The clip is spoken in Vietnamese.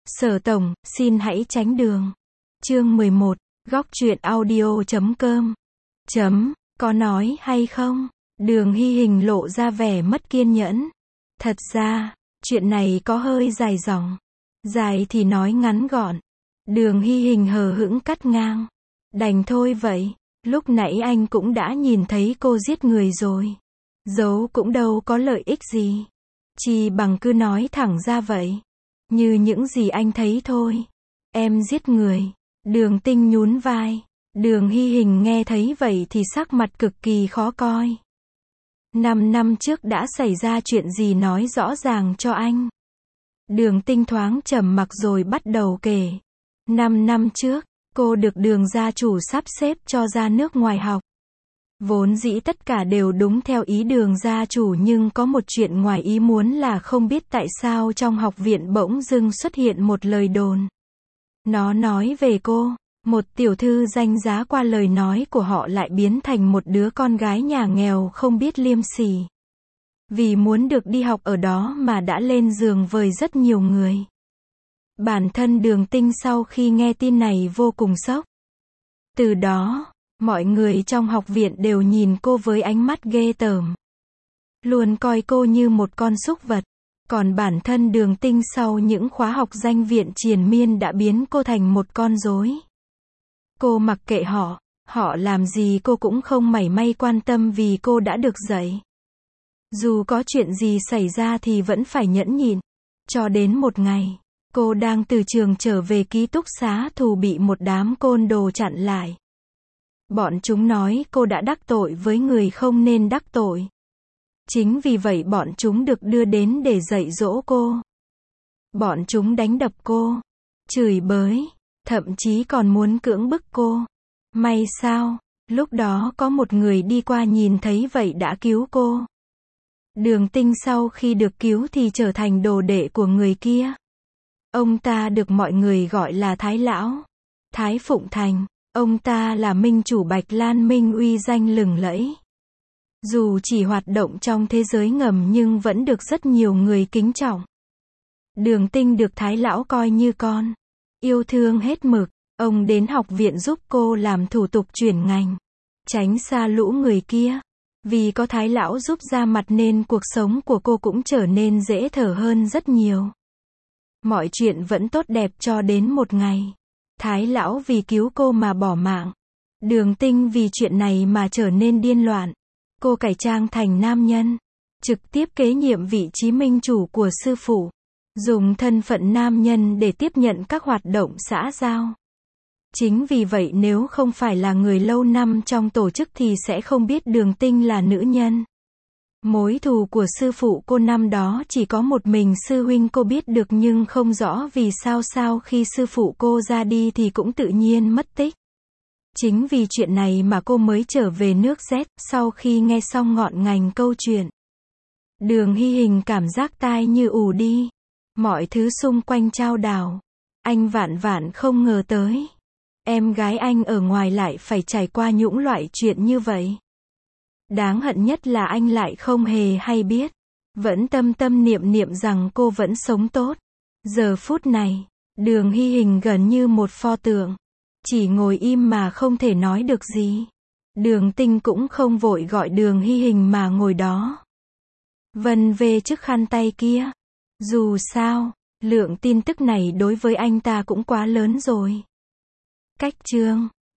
Sở tổng, xin hãy tránh đường. Chương 11, góc truyện audio.com. Có nói hay không? Đường Hy Hình lộ ra vẻ mất kiên nhẫn. Thật ra, chuyện này có hơi dài dòng. Dài thì nói ngắn gọn. Đường Hy Hình hờ hững cắt ngang. Đành thôi vậy, lúc nãy anh cũng đã nhìn thấy cô giết người rồi. Giấu cũng đâu có lợi ích gì. Chỉ bằng cứ nói thẳng ra vậy. Như những gì anh thấy thôi. Em giết người. Đường Tinh nhún vai. Đường Hy Hình nghe thấy vậy thì sắc mặt cực kỳ khó coi. 5 năm trước đã xảy ra chuyện gì nói rõ ràng cho anh. Đường Tinh thoáng trầm mặc rồi bắt đầu kể. 5 năm trước, cô được Đường gia chủ sắp xếp cho ra nước ngoài học. Vốn dĩ tất cả đều đúng theo ý Đường gia chủ, nhưng có một chuyện ngoài ý muốn là không biết tại sao trong học viện bỗng dưng xuất hiện một lời đồn. Nó nói về cô, một tiểu thư danh giá qua lời nói của họ lại biến thành một đứa con gái nhà nghèo không biết liêm sỉ. Vì muốn được đi học ở đó mà đã lên giường với rất nhiều người. Bản thân Đường Tinh sau khi nghe tin này vô cùng sốc. Từ đó, mọi người trong học viện đều nhìn cô với ánh mắt ghê tởm. Luôn coi cô như một con súc vật. Còn bản thân Đường Tinh sau những khóa học danh viện triền miên đã biến cô thành một con rối. Cô mặc kệ họ làm gì cô cũng không mảy may quan tâm vì cô đã được dạy. Dù có chuyện gì xảy ra thì vẫn phải nhẫn nhịn. Cho đến một ngày, cô đang từ trường trở về ký túc xá thù bị một đám côn đồ chặn lại. Bọn chúng nói cô đã đắc tội với người không nên đắc tội. Chính vì vậy bọn chúng được đưa đến để dạy dỗ cô. Bọn chúng đánh đập cô, chửi bới, thậm chí còn muốn cưỡng bức cô. May sao, lúc đó có một người đi qua nhìn thấy vậy đã cứu cô. Đường Tinh sau khi được cứu thì trở thành đồ đệ của người kia. Ông ta được mọi người gọi là Thái Lão, Thái Phụng Thành. Ông ta là minh chủ Bạch Lan Minh uy danh lừng lẫy. Dù chỉ hoạt động trong thế giới ngầm nhưng vẫn được rất nhiều người kính trọng. Đường Tinh được Thái Lão coi như con, yêu thương hết mực. Ông đến học viện giúp cô làm thủ tục chuyển ngành, tránh xa lũ người kia. Vì có Thái Lão giúp ra mặt nên cuộc sống của cô cũng trở nên dễ thở hơn rất nhiều. Mọi chuyện vẫn tốt đẹp cho đến một ngày. Thái Lão vì cứu cô mà bỏ mạng. Đường Tinh vì chuyện này mà trở nên điên loạn. Cô cải trang thành nam nhân, trực tiếp kế nhiệm vị trí minh chủ của sư phụ. Dùng thân phận nam nhân để tiếp nhận các hoạt động xã giao. Chính vì vậy nếu không phải là người lâu năm trong tổ chức thì sẽ không biết Đường Tinh là nữ nhân. Mối thù của sư phụ cô năm đó chỉ có một mình sư huynh cô biết được, nhưng không rõ vì sao sau khi sư phụ cô ra đi thì cũng tự nhiên mất tích. Chính vì chuyện này mà cô mới trở về nước Z. Sau khi nghe xong ngọn ngành câu chuyện, Đường Hy Hình cảm giác tai như ù đi. Mọi thứ xung quanh chao đảo. Anh vạn vạn không ngờ tới. Em gái anh ở ngoài lại phải trải qua những loại chuyện như vậy. Đáng hận nhất là anh lại không hề hay biết. Vẫn tâm tâm niệm niệm rằng cô vẫn sống tốt. Giờ phút này, Đường Hy Hình gần như một pho tượng. Chỉ ngồi im mà không thể nói được gì. Đường Tinh cũng không vội gọi Đường Hy Hình mà ngồi đó. Vân về chiếc khăn tay kia. Dù sao, lượng tin tức này đối với anh ta cũng quá lớn rồi. Cách chương